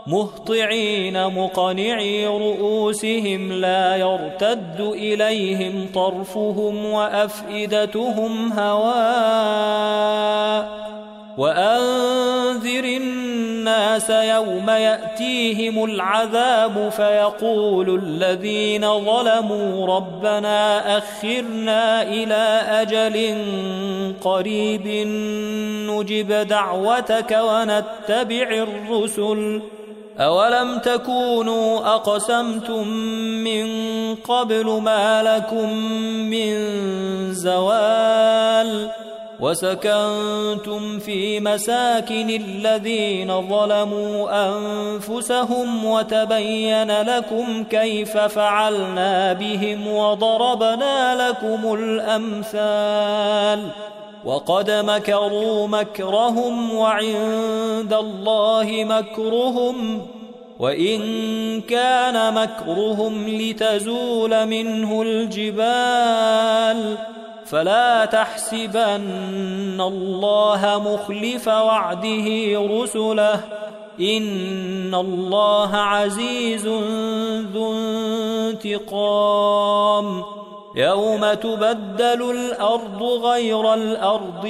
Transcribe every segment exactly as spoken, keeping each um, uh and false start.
مهطعين مقنعي رؤوسهم لا يرتد إليهم طرفهم وأفئدتهم هواء وأنذر الناس يوم يأتيهم العذاب فيقول الذين ظلموا ربنا أخرنا إلى أجل قريب نجب دعوتك ونتبع الرسل أولم تكونوا أقسمتم من قبل ما لكم من زوال وسكنتم في مساكن الذين ظلموا أنفسهم وتبين لكم كيف فعلنا بهم وضربنا لكم الأمثال وقد مكروا مكرهم وعند الله مكرهم وإن كان مكرهم لتزول منه الجبال فلا تحسبن الله مخلف وعده رسله إن الله عزيز ذو انتقام يوم تبدل الأرض غير الأرض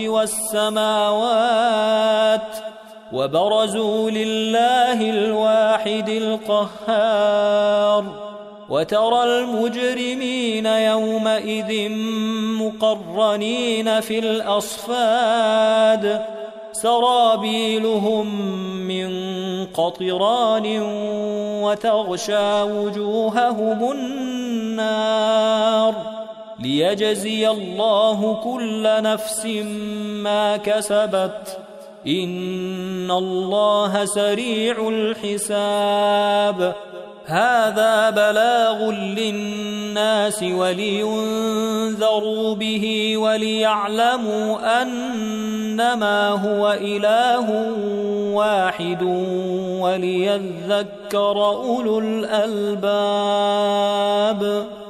والسماوات وبرزوا لله الواحد القهار وترى المجرمين يومئذ مقرنين في الأصفاد سرابيلهم من قطران وتغشى وجوههم النار ليجزي الله كل نفس ما كسبت إن الله سريع الحساب هذا بلاغ للناس ولينذروا به وليعلموا أنما هو إله واحد وليذكر أولو الألباب.